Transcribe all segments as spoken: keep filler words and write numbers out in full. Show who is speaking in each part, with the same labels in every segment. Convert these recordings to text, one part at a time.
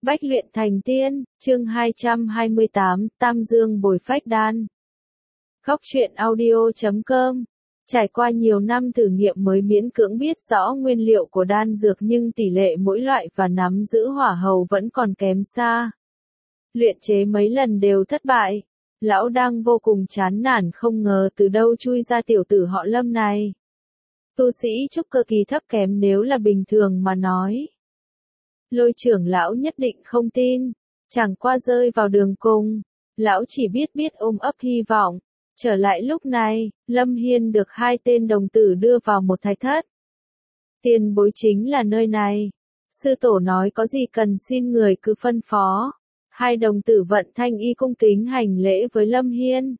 Speaker 1: Bách luyện thành tiên, chương hai trăm hai mươi tám, Tam Dương bồi phách đan. Góc truyện audio chấm com. Trải qua nhiều năm thử nghiệm mới miễn cưỡng biết rõ nguyên liệu của đan dược nhưng tỷ lệ mỗi loại và nắm giữ hỏa hầu vẫn còn kém xa. Luyện chế mấy lần đều thất bại. Lão đang vô cùng chán nản không ngờ từ đâu chui ra tiểu tử họ Lâm này. Tu sĩ trúc cơ kỳ thấp kém nếu là bình thường mà nói. Lôi trưởng lão nhất định không tin, chẳng qua rơi vào đường cùng, lão chỉ biết biết ôm ấp hy vọng. Trở lại lúc này, Lâm Hiên được hai tên đồng tử đưa vào một thạch thất. Tiền bối chính là nơi này. Sư tổ nói có gì cần xin người cứ phân phó. Hai đồng tử vận thanh y cung kính hành lễ với Lâm Hiên.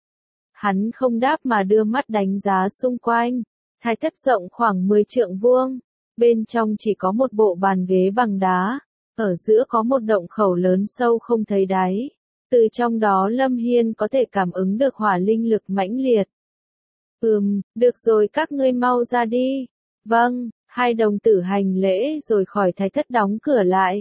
Speaker 1: Hắn không đáp mà đưa mắt đánh giá xung quanh. Thạch thất rộng khoảng mười trượng vuông. Bên trong chỉ có một bộ bàn ghế bằng đá, ở giữa có một động khẩu lớn sâu không thấy đáy. Từ trong đó Lâm Hiên có thể cảm ứng được hỏa linh lực mãnh liệt. Ừm, được rồi các ngươi mau ra đi. Vâng, hai đồng tử hành lễ rồi khỏi thạch thất đóng cửa lại.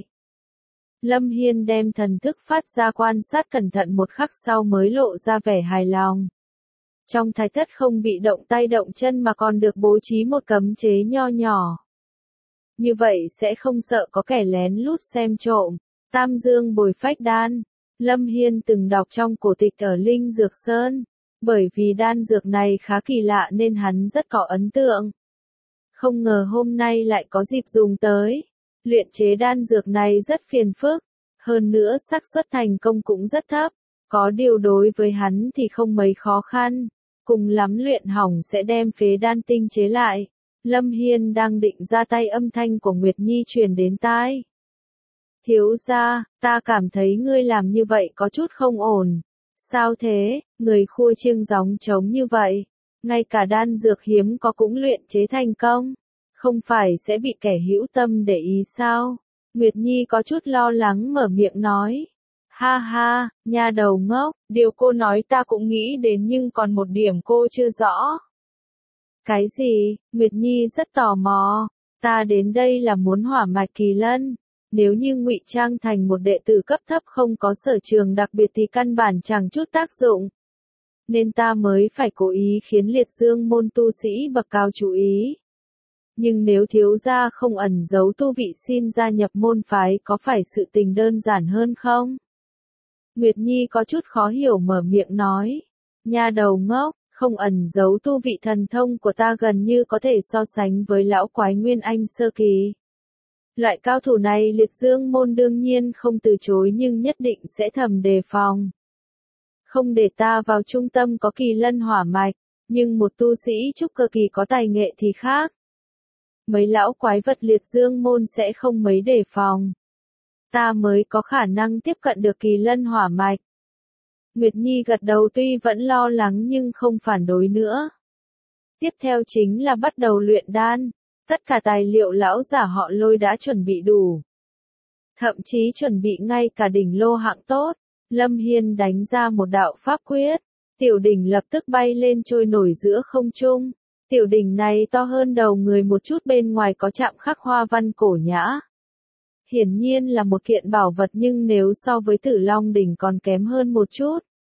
Speaker 1: Lâm Hiên đem thần thức phát ra quan sát cẩn thận một khắc sau mới lộ ra vẻ hài lòng. Trong thạch thất không bị động tay động chân mà còn được bố trí một cấm chế nho nhỏ. Như vậy sẽ không sợ có kẻ lén lút xem trộm. Tam Dương bồi phách đan. Lâm Hiên từng đọc trong cổ tịch ở Linh Dược Sơn. Bởi vì đan dược này khá kỳ lạ nên hắn rất có ấn tượng. Không ngờ hôm nay lại có dịp dùng tới. Luyện chế đan dược này rất phiền phức. Hơn nữa xác suất thành công cũng rất thấp. Có điều đối với hắn thì không mấy khó khăn. Cùng lắm luyện hỏng sẽ đem phế đan tinh chế lại. Lâm Hiên đang định ra tay âm thanh của Nguyệt Nhi truyền đến tai. Thiếu gia, ta cảm thấy ngươi làm như vậy có chút không ổn. Sao thế, người khua chiêng gióng trống như vậy? Ngay cả đan dược hiếm có cũng luyện chế thành công. Không phải sẽ bị kẻ hữu tâm để ý sao? Nguyệt Nhi có chút lo lắng mở miệng nói. Ha ha, nha đầu ngốc, điều cô nói ta cũng nghĩ đến nhưng còn một điểm cô chưa rõ. Cái gì? Nguyệt Nhi rất tò mò. Ta đến đây là muốn hỏa mạch kỳ lân. Nếu như ngụy trang thành một đệ tử cấp thấp không có sở trường đặc biệt thì căn bản chẳng chút tác dụng. Nên ta mới phải cố ý khiến liệt dương môn tu sĩ bậc cao chú ý. Nhưng nếu thiếu gia không ẩn giấu tu vị xin gia nhập môn phái có phải sự tình đơn giản hơn không? Nguyệt Nhi có chút khó hiểu mở miệng nói. Nha đầu ngốc. Không ẩn giấu tu vị thần thông của ta gần như có thể so sánh với lão quái Nguyên Anh sơ kỳ. Loại cao thủ này liệt dương môn đương nhiên không từ chối nhưng nhất định sẽ thầm đề phòng. Không để ta vào trung tâm có kỳ lân hỏa mạch, nhưng một tu sĩ trúc cơ kỳ có tài nghệ thì khác. Mấy lão quái vật liệt dương môn sẽ không mấy đề phòng. Ta mới có khả năng tiếp cận được kỳ lân hỏa mạch. Nguyệt Nhi gật đầu tuy vẫn lo lắng nhưng không phản đối nữa. Tiếp theo chính là bắt đầu luyện đan. Tất cả tài liệu lão giả họ Lôi đã chuẩn bị đủ. Thậm chí chuẩn bị ngay cả đỉnh lô hạng tốt. Lâm Hiên đánh ra một đạo pháp quyết. Tiểu đỉnh lập tức bay lên trôi nổi giữa không trung. Tiểu đỉnh này to hơn đầu người một chút bên ngoài có chạm khắc hoa văn cổ nhã. Hiển nhiên là một kiện bảo vật nhưng nếu so với Tử Long đỉnh còn kém hơn một chút.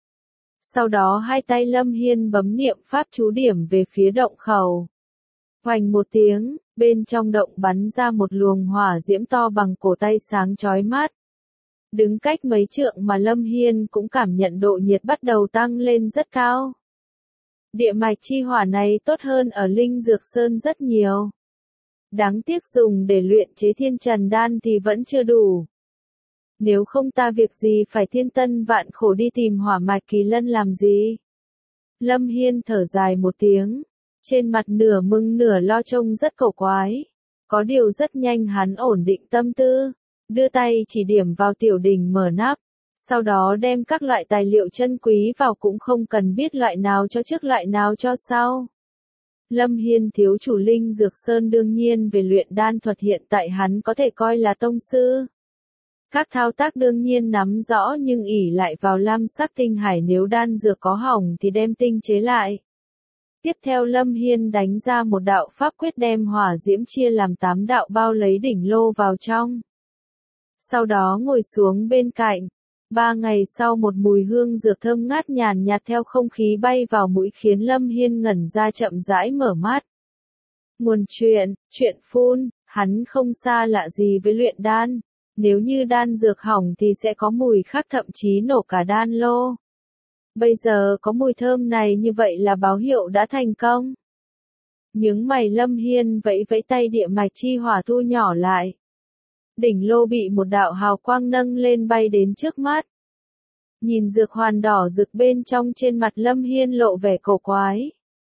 Speaker 1: Sau đó hai tay Lâm Hiên bấm niệm pháp chú điểm về phía động khẩu. Hoành một tiếng, bên trong động bắn ra một luồng hỏa diễm to bằng cổ tay sáng chói mắt. Đứng cách mấy trượng mà Lâm Hiên cũng cảm nhận độ nhiệt bắt đầu tăng lên rất cao. Địa mạch chi hỏa này tốt hơn ở Linh Dược Sơn rất nhiều. Đáng tiếc dùng để luyện chế thiên trần đan thì vẫn chưa đủ. Nếu không ta việc gì phải thiên tân vạn khổ đi tìm hỏa mạch kỳ lân làm gì? Lâm Hiên thở dài một tiếng. Trên mặt nửa mừng nửa lo trông rất cổ quái. Có điều rất nhanh hắn ổn định tâm tư. Đưa tay chỉ điểm vào tiểu đỉnh mở nắp. Sau đó đem các loại tài liệu chân quý vào cũng không cần biết loại nào cho trước loại nào cho sau. Lâm Hiên thiếu chủ Linh Dược Sơn đương nhiên về luyện đan thuật hiện tại hắn có thể coi là tông sư. Các thao tác đương nhiên nắm rõ nhưng ỷ lại vào lam sắc tinh hải nếu đan dược có hỏng thì đem tinh chế lại. Tiếp theo Lâm Hiên đánh ra một đạo pháp quyết đem hỏa diễm chia làm tám đạo bao lấy đỉnh lô vào trong. Sau đó ngồi xuống bên cạnh. Ba ngày sau một mùi hương dược thơm ngát nhàn nhạt theo không khí bay vào mũi khiến Lâm Hiên ngẩn ra chậm rãi mở mắt. Nguồn chuyện, chuyện phun, hắn không xa lạ gì với luyện đan. Nếu như đan dược hỏng thì sẽ có mùi khác, thậm chí nổ cả đan lô. Bây giờ có mùi thơm này như vậy là báo hiệu đã thành công. Nhướng mày Lâm Hiên vẫy vẫy tay, địa mạch chi hỏa thu nhỏ lại. Đỉnh lô bị một đạo hào quang nâng lên bay đến trước mắt. Nhìn dược hoàn đỏ rực bên trong, trên mặt Lâm Hiên lộ vẻ cổ quái.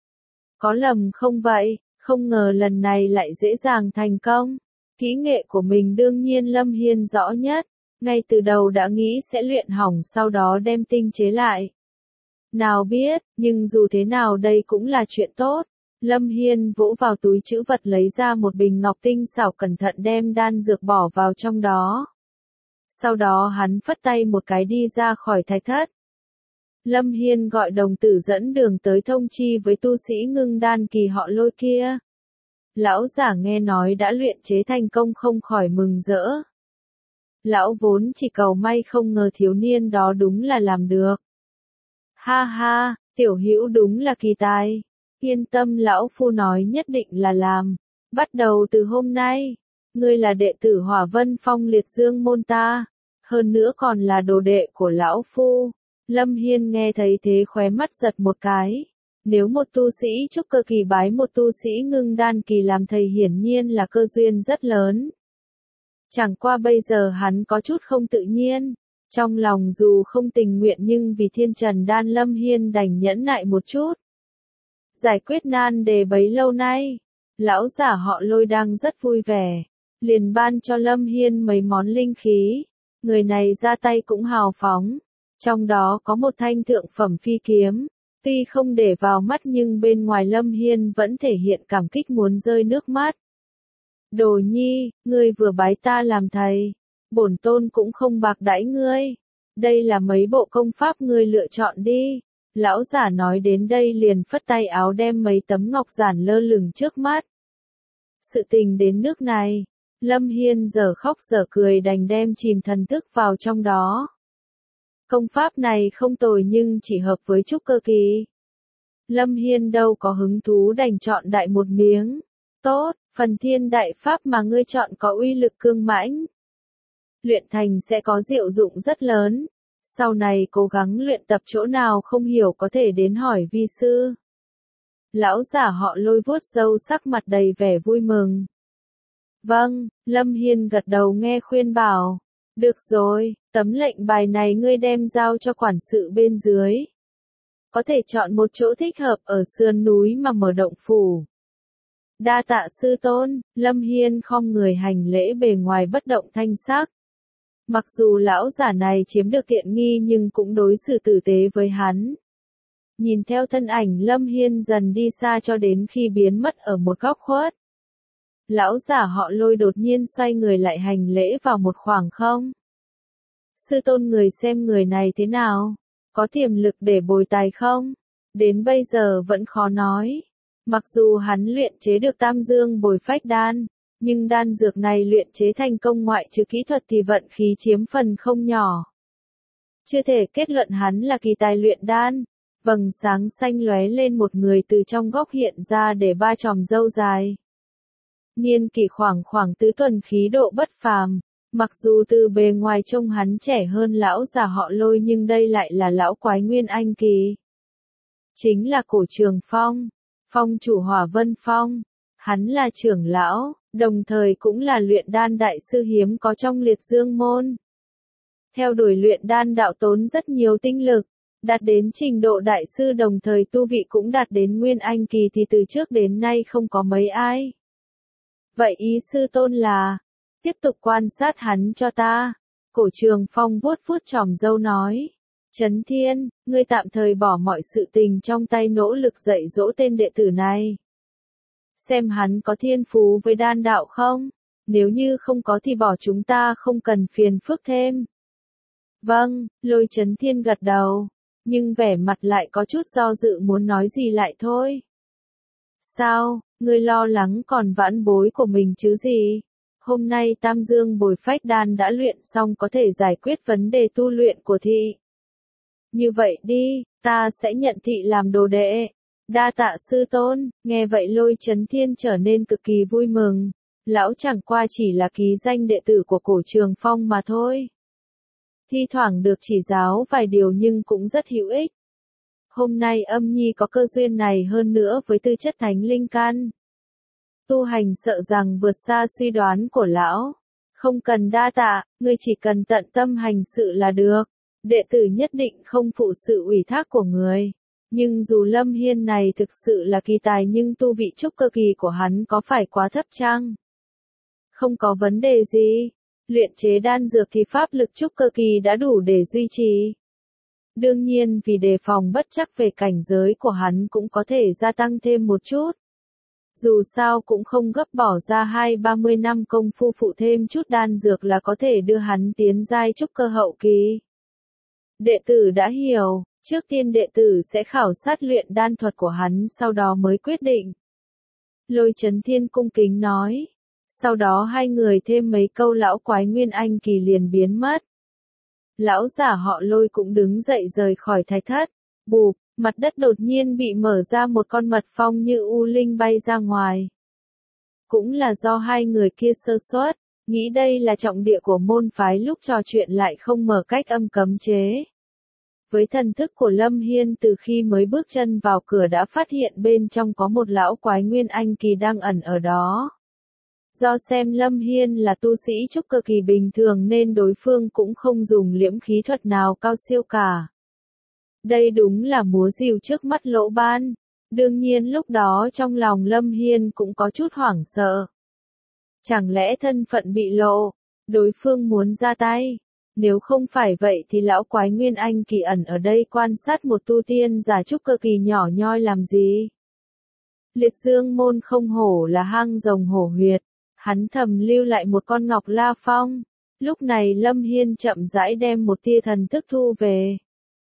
Speaker 1: Có lầm không vậy, không ngờ lần này lại dễ dàng thành công. Kỹ nghệ của mình đương nhiên Lâm Hiên rõ nhất, ngay từ đầu đã nghĩ sẽ luyện hỏng sau đó đem tinh chế lại. Nào biết, nhưng dù thế nào đây cũng là chuyện tốt. Lâm Hiên vỗ vào túi trữ vật lấy ra một bình ngọc tinh xảo, cẩn thận đem đan dược bỏ vào trong đó. Sau đó hắn phất tay một cái đi ra khỏi thạch thất. Lâm Hiên gọi đồng tử dẫn đường tới thông chi với tu sĩ ngưng đan kỳ họ Lôi kia. Lão giả nghe nói đã luyện chế thành công không khỏi mừng rỡ. Lão vốn chỉ cầu may, không ngờ thiếu niên đó đúng là làm được. Ha ha, tiểu hữu đúng là kỳ tài. Yên tâm, lão phu nói nhất định là làm. Bắt đầu từ hôm nay, ngươi là đệ tử Hỏa Vân Phong Liệt Dương môn ta, hơn nữa còn là đồ đệ của lão phu. Lâm Hiên nghe thấy thế khóe mắt giật một cái. Nếu một tu sĩ trúc cơ kỳ bái một tu sĩ ngưng đan kỳ làm thầy hiển nhiên là cơ duyên rất lớn. Chẳng qua bây giờ hắn có chút không tự nhiên. Trong lòng dù không tình nguyện nhưng vì thiên trần đan Lâm Hiên đành nhẫn nại một chút. Giải quyết nan đề bấy lâu nay, lão giả họ Lôi đang rất vui vẻ, liền ban cho Lâm Hiên mấy món linh khí. Người này ra tay cũng hào phóng, trong đó có một thanh thượng phẩm phi kiếm. Tuy không để vào mắt nhưng bên ngoài Lâm Hiên vẫn thể hiện cảm kích muốn rơi nước mắt. Đồ nhi, ngươi vừa bái ta làm thầy, bổn tôn cũng không bạc đãi ngươi. Đây là mấy bộ công pháp ngươi lựa chọn đi. Lão giả nói đến đây liền phất tay áo đem mấy tấm ngọc giản lơ lửng trước mắt. Sự tình đến nước này, Lâm Hiên giờ khóc giờ cười đành đem chìm thần thức vào trong đó. Công pháp này không tồi nhưng chỉ hợp với trúc cơ kỳ. Lâm Hiên đâu có hứng thú đành chọn đại một miếng. Tốt, phần thiên đại pháp mà ngươi chọn có uy lực cương mãnh. Luyện thành sẽ có diệu dụng rất lớn. Sau này cố gắng luyện tập chỗ nào không hiểu có thể đến hỏi vi sư. Lão giả họ Lôi vuốt râu sắc mặt đầy vẻ vui mừng. Vâng, Lâm Hiên gật đầu nghe khuyên bảo. Được rồi, tấm lệnh bài này ngươi đem giao cho quản sự bên dưới. Có thể chọn một chỗ thích hợp ở sườn núi mà mở động phủ. Đa tạ sư tôn, Lâm Hiên khom người hành lễ bề ngoài bất động thanh sắc. Mặc dù lão giả này chiếm được tiện nghi nhưng cũng đối xử tử tế với hắn. Nhìn theo thân ảnh Lâm Hiên dần đi xa cho đến khi biến mất ở một góc khuất. Lão giả họ Lôi đột nhiên xoay người lại hành lễ vào một khoảng không. Sư tôn, người xem người này thế nào? Có tiềm lực để bồi tài không? Đến bây giờ vẫn khó nói. Mặc dù hắn luyện chế được Tam Dương Bồi Phách Đan, nhưng đan dược này luyện chế thành công ngoại trừ kỹ thuật thì vận khí chiếm phần không nhỏ. Chưa thể kết luận hắn là kỳ tài luyện đan. Vầng sáng xanh lóe lên, một người từ trong góc hiện ra để ba chòm râu dài. Niên kỷ khoảng khoảng tứ tuần, khí độ bất phàm. Mặc dù từ bề ngoài trông hắn trẻ hơn lão già họ Lôi nhưng đây lại là lão quái nguyên anh kỳ. Chính là Cổ Trường Phong, phong chủ Hỏa Vân Phong. Hắn là trưởng lão, đồng thời cũng là luyện đan đại sư hiếm có trong Liệt Dương môn. Theo đuổi luyện đan đạo tốn rất nhiều tinh lực, đạt đến trình độ đại sư đồng thời tu vị cũng đạt đến nguyên anh kỳ thì từ trước đến nay không có mấy ai. Vậy ý sư tôn là, tiếp tục quan sát hắn cho ta. Cổ Trường Phong vuốt vuốt chòm râu nói. Trấn Thiên, ngươi tạm thời bỏ mọi sự tình trong tay nỗ lực dạy dỗ tên đệ tử này. Xem hắn có thiên phú với đan đạo không? Nếu như không có thì bỏ chúng ta không cần phiền phức thêm. Vâng, Lôi Trấn Thiên gật đầu, nhưng vẻ mặt lại có chút do dự muốn nói gì lại thôi. Sao, ngươi lo lắng còn vãn bối của mình chứ gì? hôm nay Tam Dương Bồi Phách Đan đã luyện xong có thể giải quyết vấn đề tu luyện của thị. Như vậy đi, ta sẽ nhận thị làm đồ đệ. Đa tạ sư tôn, nghe vậy Lôi Chấn Thiên trở nên cực kỳ vui mừng. Lão chẳng qua chỉ là ký danh đệ tử của Cổ Trường Phong mà thôi. Thi thoảng được chỉ giáo vài điều nhưng cũng rất hữu ích. Hôm nay Âm Nhi có cơ duyên này hơn nữa với tư chất thánh linh căn. Tu hành sợ rằng vượt xa suy đoán của lão. Không cần đa tạ, ngươi chỉ cần tận tâm hành sự là được. Đệ tử nhất định không phụ sự ủy thác của người. Nhưng dù Lâm Hiên này thực sự là kỳ tài nhưng tu vị trúc cơ kỳ của hắn có phải quá thấp chăng? Không có vấn đề gì. Luyện chế đan dược thì pháp lực trúc cơ kỳ đã đủ để duy trì. Đương nhiên vì đề phòng bất chắc về cảnh giới của hắn cũng có thể gia tăng thêm một chút. Dù sao cũng không gấp bỏ ra hai ba mươi năm công phu phụ thêm chút đan dược là có thể đưa hắn tiến giai trúc cơ hậu kỳ. Đệ tử đã hiểu, trước tiên đệ tử sẽ khảo sát luyện đan thuật của hắn sau đó mới quyết định. Lôi Chấn Thiên cung kính nói. Sau đó hai người thêm mấy câu lão quái Nguyên Anh kỳ liền biến mất. Lão giả họ Lôi cũng đứng dậy rời khỏi thạch thất. Bụp, mặt đất đột nhiên bị mở ra một con mật phong như u linh bay ra ngoài. Cũng là do hai người kia sơ suất, nghĩ đây là trọng địa của môn phái lúc trò chuyện lại không mở cách âm cấm chế. Với thần thức của Lâm Hiên từ khi mới bước chân vào cửa đã phát hiện bên trong có một lão quái Nguyên Anh kỳ đang ẩn ở đó. Do xem Lâm Hiên là tu sĩ trúc cơ kỳ bình thường nên đối phương cũng không dùng liễm khí thuật nào cao siêu cả. Đây đúng là múa rìu trước mắt lỗ ban. Đương nhiên lúc đó trong lòng Lâm Hiên cũng có chút hoảng sợ. Chẳng lẽ thân phận bị lộ, đối phương muốn ra tay? Nếu không phải vậy thì lão quái Nguyên Anh kỳ ẩn ở đây quan sát một tu tiên giả trúc cơ kỳ nhỏ nhoi làm gì? Liệt Dương môn không hổ là hang rồng hổ huyệt. Hắn thầm lưu lại một con ngọc la phong. Lúc này Lâm Hiên chậm rãi đem một tia thần thức thu về.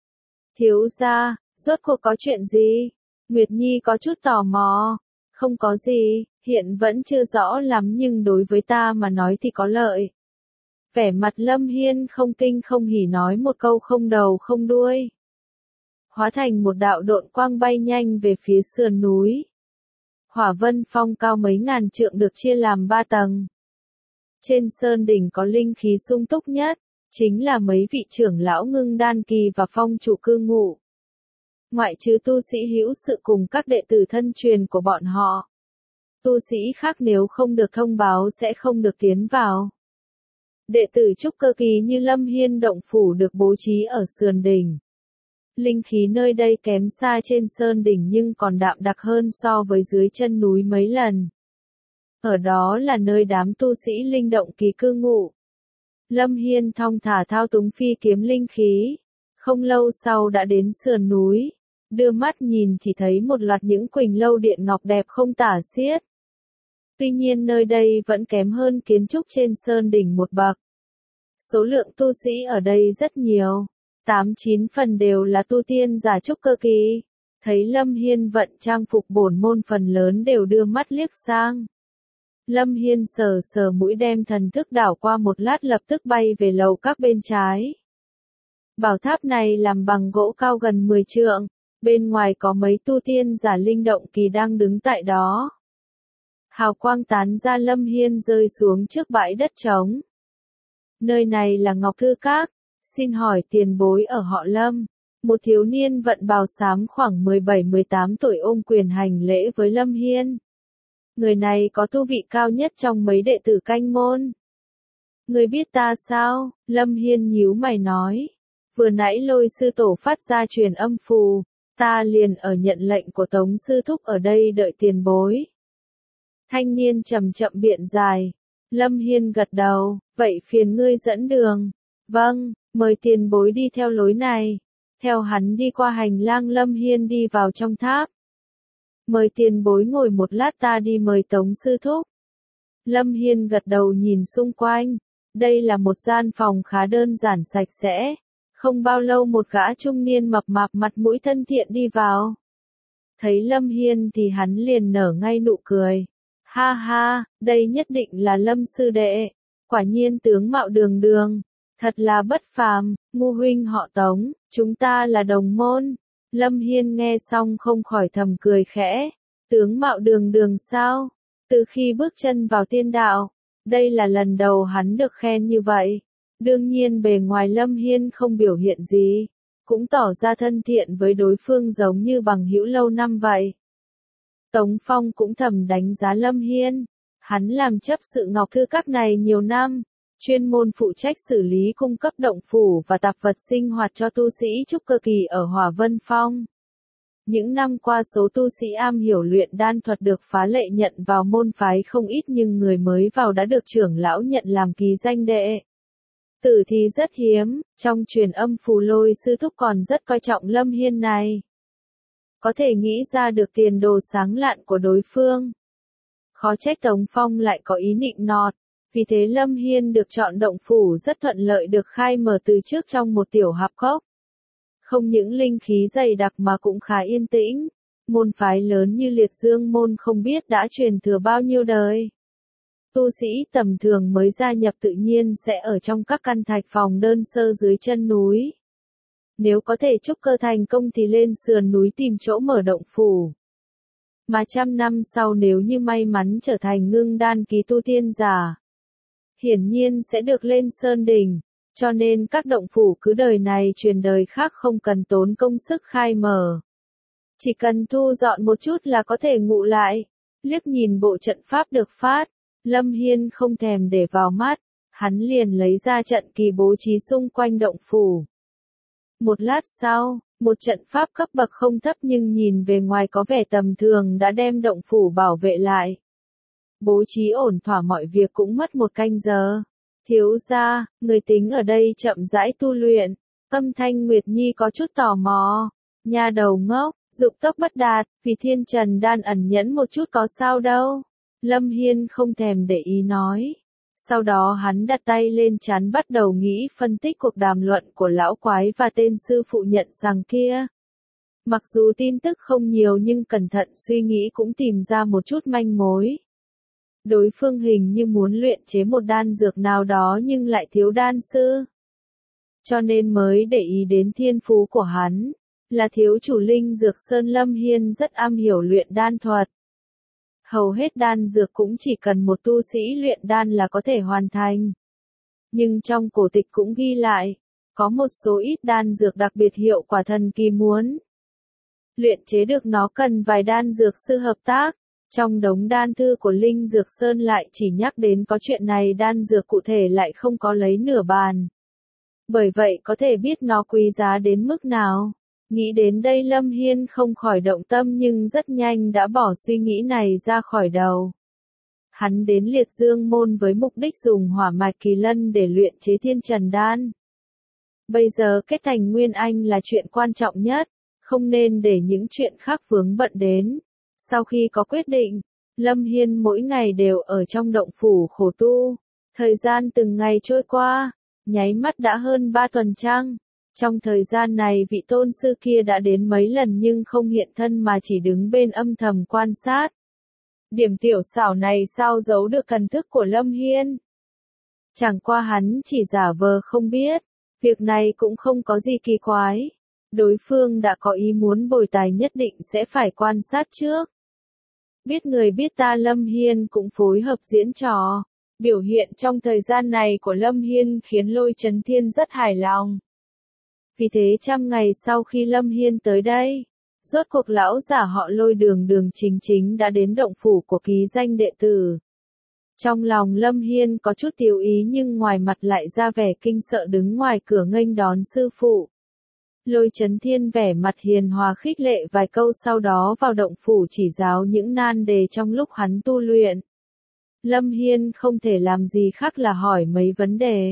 Speaker 1: Thiếu gia, rốt cuộc có chuyện gì? Nguyệt Nhi có chút tò mò. Không có gì, hiện vẫn chưa rõ lắm nhưng đối với ta mà nói thì có lợi. Vẻ mặt Lâm Hiên không kinh không hỉ nói một câu không đầu không đuôi. Hóa thành một đạo độn quang bay nhanh về phía sườn núi. Hỏa Vân Phong cao mấy ngàn trượng được chia làm ba tầng. Trên sơn đỉnh có linh khí sung túc nhất, chính là mấy vị trưởng lão ngưng đan kỳ và phong chủ cư ngụ. Ngoại trừ tu sĩ hữu sự cùng các đệ tử thân truyền của bọn họ. Tu sĩ khác nếu không được thông báo sẽ không được tiến vào. Đệ tử trúc cơ kỳ như Lâm Hiên động phủ được bố trí ở sườn đỉnh. Linh khí nơi đây kém xa trên sơn đỉnh nhưng còn đạm đặc hơn so với dưới chân núi mấy lần. Ở đó là nơi đám tu sĩ linh động kỳ cư ngụ. Lâm Hiên thong thả thao túng phi kiếm linh khí. Không lâu sau đã đến sườn núi. Đưa mắt nhìn chỉ thấy một loạt những quỳnh lâu điện ngọc đẹp không tả xiết. Tuy nhiên nơi đây vẫn kém hơn kiến trúc trên sơn đỉnh một bậc. Số lượng tu sĩ ở đây rất nhiều. Tám chín phần đều là tu tiên giả trúc cơ kỳ. Thấy Lâm Hiên vận trang phục bổn môn phần lớn đều đưa mắt liếc sang. Lâm Hiên sờ sờ mũi đem thần thức đảo qua một lát lập tức bay về lầu các bên trái. Bảo tháp này làm bằng gỗ cao gần mười trượng. Bên ngoài có mấy tu tiên giả linh động kỳ đang đứng tại đó. Hào quang tán ra Lâm Hiên rơi xuống trước bãi đất trống. Nơi này là Ngọc Thư Các. Xin hỏi tiền bối ở họ Lâm. Một thiếu niên vận bào xám khoảng mười bảy mười tám tuổi ôm quyền hành lễ với Lâm Hiên. Người này có tu vị cao nhất trong mấy đệ tử canh môn. Người biết ta sao? Lâm Hiên nhíu mày nói. Vừa nãy Lôi sư tổ phát ra truyền âm phù. Ta liền ở nhận lệnh của Tống sư thúc ở đây đợi tiền bối. Thanh niên chậm chậm biện dài. Lâm Hiên gật đầu. Vậy phiền ngươi dẫn đường. Vâng, mời tiền bối đi theo lối này. Theo hắn đi qua hành lang Lâm Hiên đi vào trong tháp. Mời tiền bối ngồi một lát ta đi mời Tống sư thúc. Lâm Hiên gật đầu nhìn xung quanh. Đây là một gian phòng khá đơn giản sạch sẽ. Không bao lâu một gã trung niên mập mạp mặt mũi thân thiện đi vào. Thấy Lâm Hiên thì hắn liền nở ngay nụ cười. Ha ha, đây nhất định là Lâm sư đệ. Quả nhiên tướng mạo đường đường. Thật là bất phàm, Ngu huynh họ Tống, chúng ta là đồng môn. Lâm Hiên nghe xong không khỏi thầm cười khẽ. Tướng mạo đường đường sao? Từ khi bước chân vào tiên đạo, đây là lần đầu hắn được khen như vậy. Đương nhiên bề ngoài Lâm Hiên không biểu hiện gì, cũng tỏ ra thân thiện với đối phương giống như bằng hữu lâu năm vậy. Tống Phong cũng thầm đánh giá Lâm Hiên. Hắn làm chấp sự ngọc thư các này nhiều năm, chuyên môn phụ trách xử lý cung cấp động phủ và tạp vật sinh hoạt cho tu sĩ trúc cơ kỳ ở Hỏa Vân Phong. Những năm qua số tu sĩ am hiểu luyện đan thuật được phá lệ nhận vào môn phái không ít, nhưng người mới vào đã được trưởng lão nhận làm ký danh đệ tử thì rất hiếm. Trong truyền âm Phù Lôi sư thúc còn rất coi trọng Lâm Hiên này. Có thể nghĩ ra được tiền đồ sáng lạn của đối phương. Khó trách Tống Phong lại có ý nịnh nọt. Vì thế Lâm Hiên được chọn động phủ rất thuận lợi được khai mở từ trước trong một tiểu hạp cốc. Không những linh khí dày đặc mà cũng khá yên tĩnh. Môn phái lớn như Liệt Dương môn không biết đã truyền thừa bao nhiêu đời. Tu sĩ tầm thường mới gia nhập tự nhiên sẽ ở trong các căn thạch phòng đơn sơ dưới chân núi. Nếu có thể trúc cơ thành công thì lên sườn núi tìm chỗ mở động phủ. Mà trăm năm sau nếu như may mắn trở thành ngưng đan kỳ tu tiên giả, hiển nhiên sẽ được lên sơn đỉnh. Cho nên các động phủ cứ đời này truyền đời khác không cần tốn công sức khai mở. Chỉ cần thu dọn một chút là có thể ngụ lại. Liếc nhìn bộ trận pháp được phát, Lâm Hiên không thèm để vào mắt, hắn liền lấy ra trận kỳ bố trí xung quanh động phủ. Một lát sau, một trận pháp cấp bậc không thấp nhưng nhìn về ngoài có vẻ tầm thường đã đem động phủ bảo vệ lại. Bố trí ổn thỏa mọi việc cũng mất một canh giờ. Thiếu gia, người tính ở đây chậm rãi tu luyện. Âm thanh Nguyệt Nhi có chút tò mò. Nha đầu ngốc, dục tốc bất đạt, vì thiên trần đan ẩn nhẫn một chút có sao đâu. Lâm Hiên không thèm để ý nói. Sau đó hắn đặt tay lên trán bắt đầu nghĩ phân tích cuộc đàm luận của lão quái và tên sư phụ nhận rằng kia. Mặc dù tin tức không nhiều nhưng cẩn thận suy nghĩ cũng tìm ra một chút manh mối. Đối phương hình như muốn luyện chế một đan dược nào đó nhưng lại thiếu đan sư. Cho nên mới để ý đến thiên phú của hắn, là thiếu chủ linh dược Sơn. Lâm Hiên rất am hiểu luyện đan thuật. Hầu hết đan dược cũng chỉ cần một tu sĩ luyện đan là có thể hoàn thành. Nhưng trong cổ tịch cũng ghi lại, có một số ít đan dược đặc biệt hiệu quả thần kỳ muốn luyện chế được nó cần vài đan dược sư hợp tác. Trong đống đan thư của Linh Dược Sơn lại chỉ nhắc đến có chuyện này, đan dược cụ thể lại không có lấy nửa bàn. Bởi vậy có thể biết nó quý giá đến mức nào. Nghĩ đến đây Lâm Hiên không khỏi động tâm nhưng rất nhanh đã bỏ suy nghĩ này ra khỏi đầu. Hắn đến Liệt Dương môn với mục đích dùng hỏa mạch kỳ lân để luyện chế thiên trần đan. Bây giờ kết thành Nguyên Anh là chuyện quan trọng nhất, không nên để những chuyện khác vướng bận đến. Sau khi có quyết định, Lâm Hiên mỗi ngày đều ở trong động phủ khổ tu. Thời gian từng ngày trôi qua, nháy mắt đã hơn ba tuần trăng. Trong thời gian này vị tôn sư kia đã đến mấy lần nhưng không hiện thân mà chỉ đứng bên âm thầm quan sát. Điểm tiểu xảo này sao giấu được thần thức của Lâm Hiên? Chẳng qua hắn chỉ giả vờ không biết, việc này cũng không có gì kỳ quái. Đối phương đã có ý muốn bồi tài nhất định sẽ phải quan sát trước. Biết người biết ta, Lâm Hiên cũng phối hợp diễn trò. Biểu hiện trong thời gian này của Lâm Hiên khiến Lôi Chấn Thiên rất hài lòng. Vì thế trăm ngày sau khi Lâm Hiên tới đây, rốt cuộc lão giả họ Lôi đường đường chính chính đã đến động phủ của ký danh đệ tử. Trong lòng Lâm Hiên có chút tiêu ý nhưng ngoài mặt lại ra vẻ kinh sợ đứng ngoài cửa nghênh đón sư phụ. Lôi Chấn Thiên vẻ mặt hiền hòa khích lệ vài câu sau đó vào động phủ chỉ giáo những nan đề trong lúc hắn tu luyện. Lâm Hiên không thể làm gì khác là hỏi mấy vấn đề.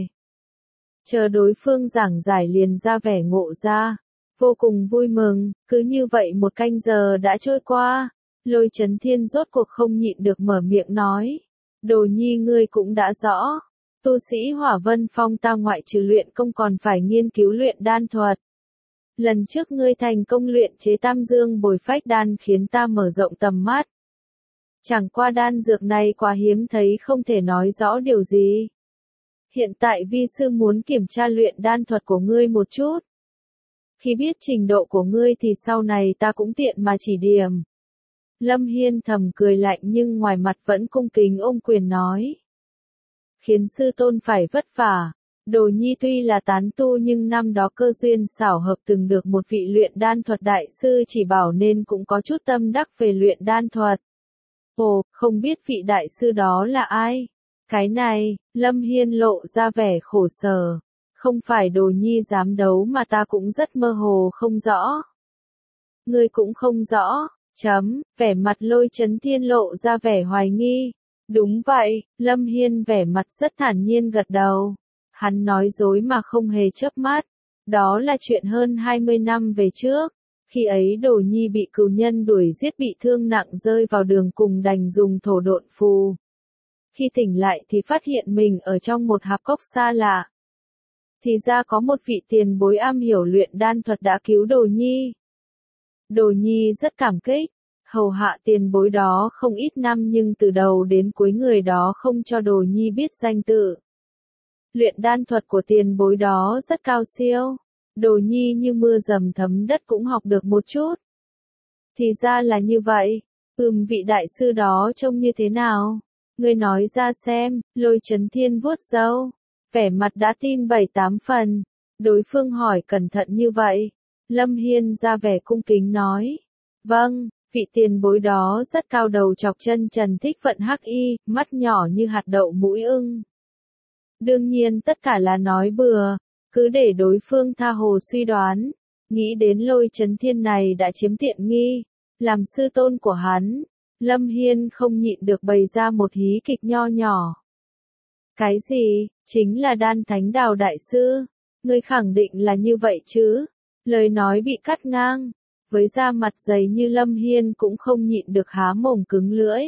Speaker 1: Chờ đối phương giảng giải liền ra vẻ ngộ ra, vô cùng vui mừng. Cứ như vậy một canh giờ đã trôi qua, Lôi Chấn Thiên rốt cuộc không nhịn được mở miệng nói. Đồ nhi ngươi cũng đã rõ, tu sĩ Hỏa Vân Phong ta ngoại trừ luyện công còn phải nghiên cứu luyện đan thuật. Lần trước ngươi thành công luyện chế Tam Dương Bồi Phách Đan khiến ta mở rộng tầm mắt. Chẳng qua đan dược này quá hiếm thấy không thể nói rõ điều gì. Hiện tại vi sư muốn kiểm tra luyện đan thuật của ngươi một chút. Khi biết trình độ của ngươi thì sau này ta cũng tiện mà chỉ điểm. Lâm Hiên thầm cười lạnh nhưng ngoài mặt vẫn cung kính ôm quyền nói. Khiến sư tôn phải vất vả. Đồ Nhi tuy là tán tu nhưng năm đó cơ duyên xảo hợp từng được một vị luyện đan thuật đại sư chỉ bảo nên cũng có chút tâm đắc về luyện đan thuật. Ồ, không biết vị đại sư đó là ai? Cái này, Lâm Hiên lộ ra vẻ khổ sở. Không phải Đồ Nhi dám đấu mà ta cũng rất mơ hồ không rõ. Ngươi cũng không rõ, chấm, vẻ mặt Lôi Chấn Thiên lộ ra vẻ hoài nghi. Đúng vậy, Lâm Hiên vẻ mặt rất thản nhiên gật đầu. Hắn nói dối mà không hề chớp mắt. Đó là chuyện hơn hai mươi năm về trước. Khi ấy Đồ Nhi bị cừu nhân đuổi giết bị thương nặng rơi vào đường cùng đành dùng thổ độn phù. Khi tỉnh lại thì phát hiện mình ở trong một hạp cốc xa lạ. Thì ra có một vị tiền bối am hiểu luyện đan thuật đã cứu Đồ Nhi. Đồ Nhi rất cảm kích, hầu hạ tiền bối đó không ít năm nhưng từ đầu đến cuối người đó không cho Đồ Nhi biết danh tự. Luyện đan thuật của tiền bối đó rất cao siêu. Đồ Nhi như mưa dầm thấm đất cũng học được một chút. Thì ra là như vậy. Ừm, vị đại sư đó trông như thế nào? Ngươi nói ra xem. Lôi Chấn Thiên vuốt râu. Vẻ mặt đã tin bảy tám phần. Đối phương hỏi cẩn thận như vậy. Lâm Hiên ra vẻ cung kính nói. Vâng, vị tiền bối đó rất cao đầu chọc chân trần thích vận hắc y, mắt nhỏ như hạt đậu mũi ưng. Đương nhiên tất cả là nói bừa. Cứ để đối phương tha hồ suy đoán. Nghĩ đến Lôi Chấn Thiên này đã chiếm tiện nghi. Làm sư tôn của hắn. Lâm Hiên không nhịn được bày ra một hí kịch nho nhỏ. Cái gì? Chính là Đan Thánh Đào đại sư. Ngươi khẳng định là như vậy chứ? Lời nói bị cắt ngang. Với da mặt dày như Lâm Hiên cũng không nhịn được há mồm cứng lưỡi.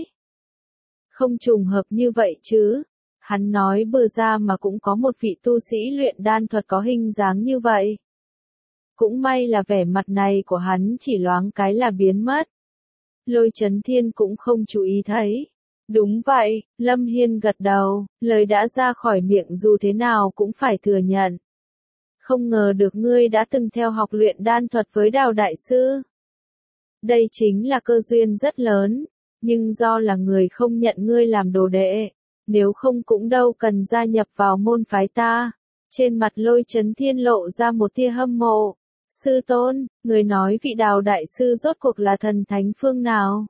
Speaker 1: Không trùng hợp như vậy chứ? Hắn nói bừa ra mà cũng có một vị tu sĩ luyện đan thuật có hình dáng như vậy. Cũng may là vẻ mặt này của hắn chỉ loáng cái là biến mất. Lôi Chấn Thiên cũng không chú ý thấy. Đúng vậy, Lâm Hiên gật đầu, lời đã ra khỏi miệng dù thế nào cũng phải thừa nhận. Không ngờ được ngươi đã từng theo học luyện đan thuật với Đào đại sư. Đây chính là cơ duyên rất lớn, nhưng do là người không nhận ngươi làm đồ đệ, nếu không cũng đâu cần gia nhập vào môn phái ta. Trên mặt Lôi Chấn Thiên lộ ra một tia hâm mộ. Sư tôn, người nói vị Đào đại sư rốt cuộc là thần thánh phương nào?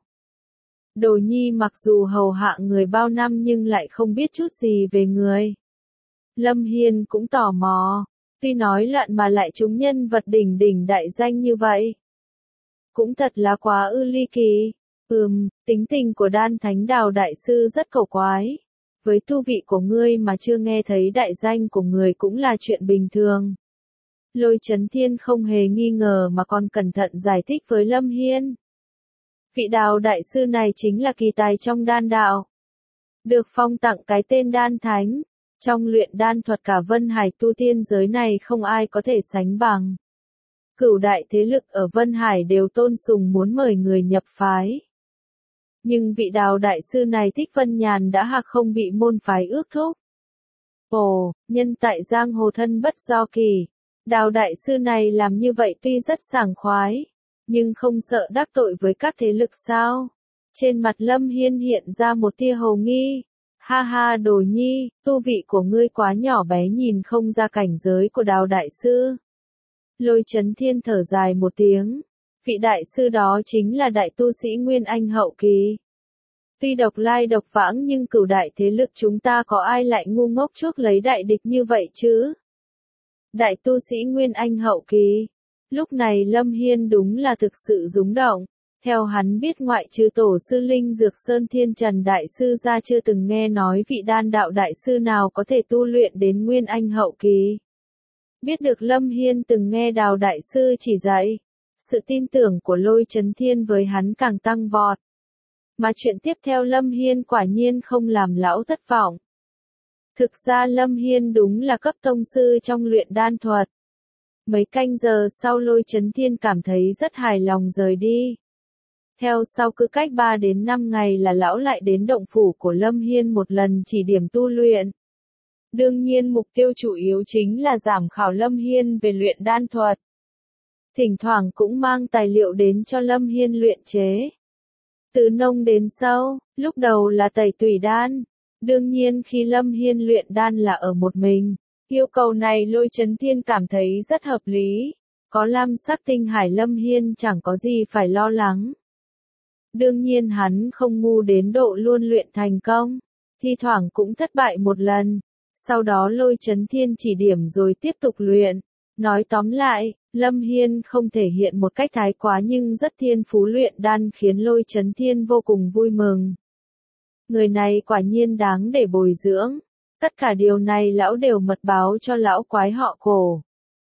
Speaker 1: Đồ Nhi mặc dù hầu hạ người bao năm nhưng lại không biết chút gì về người. Lâm Hiên cũng tò mò, tuy nói loạn mà lại trúng nhân vật đỉnh đỉnh đại danh như vậy. Cũng thật là quá ư ly kỳ. Ừm, tính tình của Đan Thánh Đào đại sư rất cầu quái. Với tu vị của ngươi mà chưa nghe thấy đại danh của người cũng là chuyện bình thường. Lôi Chấn Thiên không hề nghi ngờ mà còn cẩn thận giải thích với Lâm Hiên. Vị Đào đại sư này chính là kỳ tài trong đan đạo. Được phong tặng cái tên Đan Thánh. Trong luyện đan thuật cả Vân Hải tu tiên giới này không ai có thể sánh bằng. Cửu đại thế lực ở Vân Hải đều tôn sùng muốn mời người nhập phái. Nhưng vị Đào đại sư này thích Vân Nhàn đã hạc không bị môn phái ước thúc. Ồ, nhân tại giang hồ thân bất do kỳ. Đào đại sư này làm như vậy tuy rất sảng khoái, nhưng không sợ đắc tội với các thế lực sao? Trên mặt Lâm Hiên hiện ra một tia hồ nghi. Ha ha Đồ Nhi, tu vị của ngươi quá nhỏ bé nhìn không ra cảnh giới của Đào đại sư. Lôi Chấn Thiên thở dài một tiếng. Vị đại sư đó chính là đại tu sĩ Nguyên Anh hậu kỳ. Tuy độc lai độc vãng nhưng cửu đại thế lực chúng ta có ai lại ngu ngốc chuốc lấy đại địch như vậy chứ? Đại tu sĩ Nguyên Anh hậu kỳ. Lúc này Lâm Hiên đúng là thực sự rúng động. Theo hắn biết ngoại trừ tổ sư Linh Dược Sơn Thiên Trần Đại Sư ra chưa từng nghe nói vị đan đạo đại sư nào có thể tu luyện đến Nguyên Anh hậu kỳ. Biết được Lâm Hiên từng nghe Đào đại sư chỉ dạy, sự tin tưởng của Lôi Chấn Thiên với hắn càng tăng vọt. Mà chuyện tiếp theo Lâm Hiên quả nhiên không làm lão thất vọng. Thực ra Lâm Hiên đúng là cấp tông sư trong luyện đan thuật. Mấy canh giờ sau Lôi Chấn Thiên cảm thấy rất hài lòng rời đi. Theo sau cứ cách ba đến năm ngày là lão lại đến động phủ của Lâm Hiên một lần chỉ điểm tu luyện. Đương nhiên mục tiêu chủ yếu chính là giảm khảo Lâm Hiên về luyện đan thuật. Thỉnh thoảng cũng mang tài liệu đến cho Lâm Hiên luyện chế. Từ nông đến sâu, lúc đầu là tẩy tủy đan. Đương nhiên khi Lâm Hiên luyện đan là ở một mình. Yêu cầu này Lôi Chấn Thiên cảm thấy rất hợp lý. Có lam sắc tinh hải Lâm Hiên chẳng có gì phải lo lắng. Đương nhiên hắn không ngu đến độ luôn luyện thành công. Thi thoảng cũng thất bại một lần. Sau đó Lôi Chấn Thiên chỉ điểm rồi tiếp tục luyện. Nói tóm lại, Lâm Hiên không thể hiện một cách thái quá nhưng rất thiên phú luyện đan khiến Lôi Chấn Thiên vô cùng vui mừng. Người này quả nhiên đáng để bồi dưỡng. Tất cả điều này lão đều mật báo cho lão quái họ Cổ.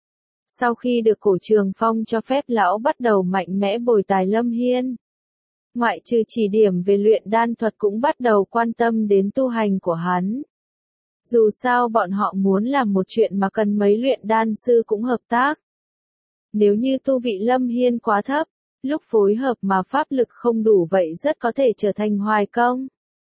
Speaker 1: Sau khi được Cổ Trường Phong cho phép lão bắt đầu mạnh mẽ bồi tài Lâm Hiên. Ngoại trừ chỉ điểm về luyện đan thuật cũng bắt đầu quan tâm đến tu hành của hắn. Dù sao bọn họ muốn làm một chuyện mà cần mấy luyện đan sư cũng hợp tác. Nếu như tu vị Lâm Hiên quá thấp, lúc phối hợp mà pháp lực không đủ vậy rất có thể trở thành hoài công.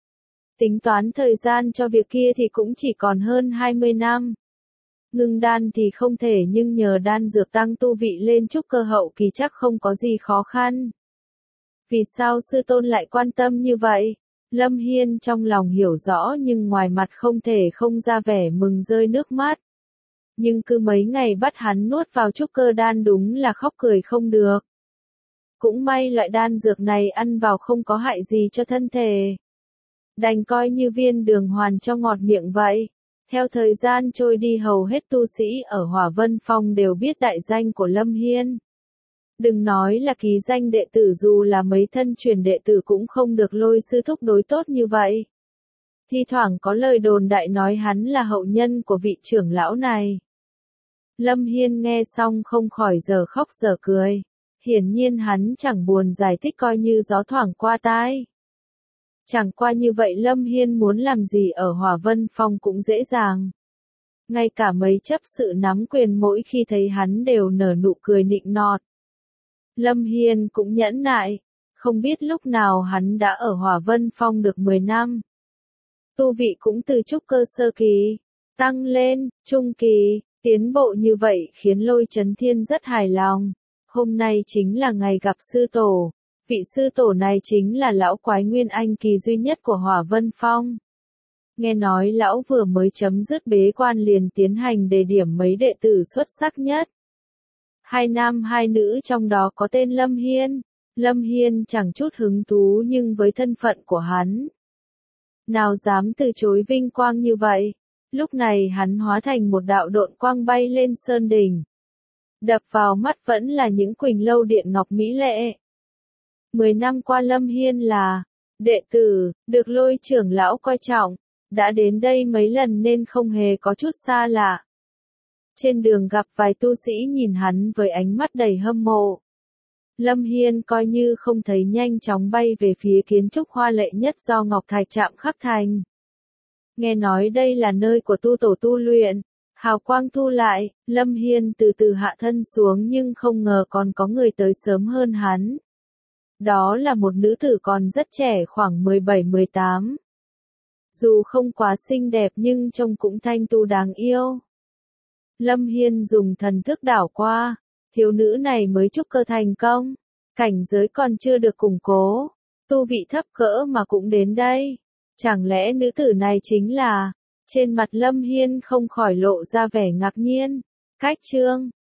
Speaker 1: Tính toán thời gian cho việc kia thì cũng chỉ còn hơn hai mươi năm. Ngưng đan thì không thể nhưng nhờ đan dược tăng tu vị lên trúc cơ hậu kỳ chắc không có gì khó khăn. Vì sao sư tôn lại quan tâm như vậy? Lâm Hiên trong lòng hiểu rõ nhưng ngoài mặt không thể không ra vẻ mừng rơi nước mắt. Nhưng cứ mấy ngày bắt hắn nuốt vào trúc cơ đan đúng là khóc cười không được. Cũng may loại đan dược này ăn vào không có hại gì cho thân thể. Đành coi như viên đường hoàn cho ngọt miệng vậy. Theo thời gian trôi đi hầu hết tu sĩ ở Hỏa Vân Phong đều biết đại danh của Lâm Hiên. Đừng nói là ký danh đệ tử dù là mấy thân truyền đệ tử cũng không được Lôi sư thúc đối tốt như vậy. Thi thoảng có lời đồn đại nói hắn là hậu nhân của vị trưởng lão này. Lâm Hiên nghe xong không khỏi giờ khóc giờ cười. Hiển nhiên hắn chẳng buồn giải thích coi như gió thoảng qua tai. Chẳng qua như vậy Lâm Hiên muốn làm gì ở Hỏa Vân Phong cũng dễ dàng. Ngay cả mấy chấp sự nắm quyền mỗi khi thấy hắn đều nở nụ cười nịnh nọt. Lâm Hiên cũng nhẫn nại, không biết lúc nào hắn đã ở Hỏa Vân Phong được mười năm. Tu vị cũng từ trúc cơ sơ kỳ, tăng lên, trung kỳ, tiến bộ như vậy khiến Lôi Chấn Thiên rất hài lòng. Hôm nay chính là ngày gặp sư tổ. Vị sư tổ này chính là lão quái nguyên anh kỳ duy nhất của Hỏa Vân Phong. Nghe nói lão vừa mới chấm dứt bế quan liền tiến hành đề điểm mấy đệ tử xuất sắc nhất. Hai nam hai nữ trong đó có tên Lâm Hiên. Lâm Hiên chẳng chút hứng thú nhưng với thân phận của hắn, nào dám từ chối vinh quang như vậy. Lúc này hắn hóa thành một đạo độn quang bay lên sơn đỉnh. Đập vào mắt vẫn là những quỳnh lâu điện ngọc mỹ lệ. Mười năm qua Lâm Hiên là đệ tử, được Lôi trưởng lão coi trọng, đã đến đây mấy lần nên không hề có chút xa lạ. Trên đường gặp vài tu sĩ nhìn hắn với ánh mắt đầy hâm mộ. Lâm Hiên coi như không thấy nhanh chóng bay về phía kiến trúc hoa lệ nhất do Ngọc Thạch Trạm khắc thành. Nghe nói đây là nơi của tu tổ tu luyện. Hào quang thu lại, Lâm Hiên từ từ hạ thân xuống nhưng không ngờ còn có người tới sớm hơn hắn. Đó là một nữ tử còn rất trẻ khoảng mười bảy mười tám. Dù không quá xinh đẹp nhưng trông cũng thanh tu đáng yêu. Lâm Hiên dùng thần thức đảo qua, thiếu nữ này mới trúc cơ thành công, cảnh giới còn chưa được củng cố, tu vị thấp cỡ mà cũng đến đây. Chẳng lẽ nữ tử này chính là... Trên mặt Lâm Hiên không khỏi lộ ra vẻ ngạc nhiên. Cách chương